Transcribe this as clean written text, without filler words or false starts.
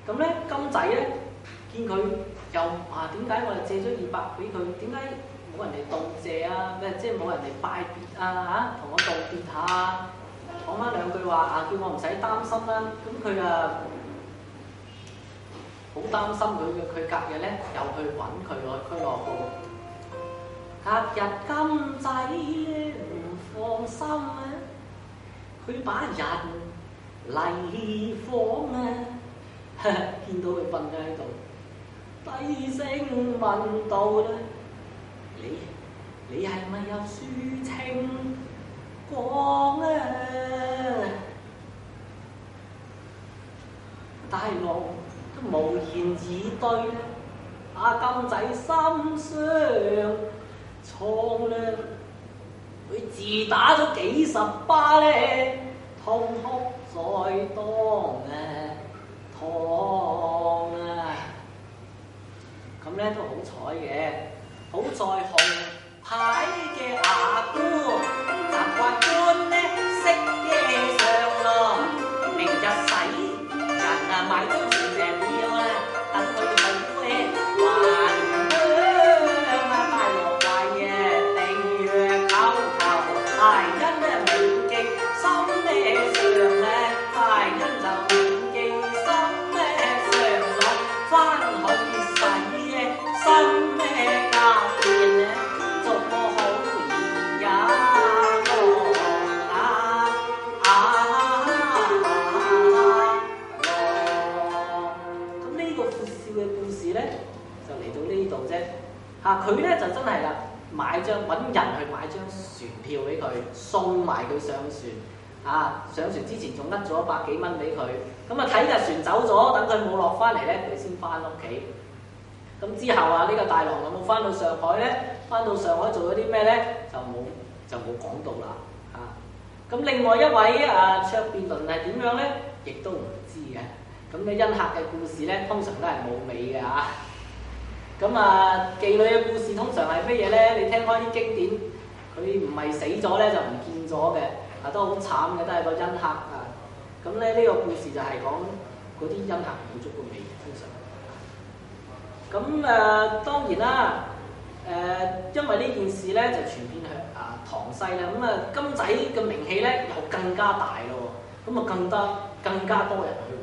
咁咧金仔咧見佢又話點解我哋借咗200俾佢，點解冇人嚟道謝啊？即係冇人嚟拜別啊同我道別下，講翻兩句話叫我唔使擔心啦。咁佢好擔心佢隔日咧又去揾佢個俱樂部。隔日金仔唔放心啊，佢把人嚟訪啊，見到佢瞓咗喺度，低聲問道啦：你係咪有抒情講啊？大郎都無言以對啦，金仔心傷創啦，佢自打咗幾10巴咧，痛哭在當堂啊！咁咧都好彩嘅，好在紅牌嘅牙姑習慣官咧識嘅上咯，明日使人買張船訂票啊，等佢好咧還鄉啊！大羅懷嘅定若口頭，大恩咧銘記心咩上咧，大恩就銘記心咩上咯，翻去使嘅心咩家變咧，做個好兒也咁呢個闊少嘅故事咧，就嚟到呢度啫。佢咧就真係啦，揾人去買張船票俾佢，送埋佢上船。上船之前仲呃咗100幾蚊俾佢。咁睇架船走咗，等佢冇落翻嚟咧，佢先翻屋企。咁之後呢個大郎有冇翻到上海咧？翻到上海做咗啲咩咧？就冇講到啦。咁另外一位卓別倫係點樣咧？亦都唔知嘅。咁咧恩客嘅故事咧，通常都係冇尾嘅嚇。咁妓女嘅故事通常係乜嘢咧？你聽開啲經典，佢唔係死咗咧就唔見咗嘅，都好慘嘅，都係個恩客啊。咁咧呢個故事就係講嗰啲恩客冇足個尾，通常。咁當然啦，因為呢件事咧就傳遍去塘西啦。咁金仔嘅名氣咧又更加大咯，咁更加多人去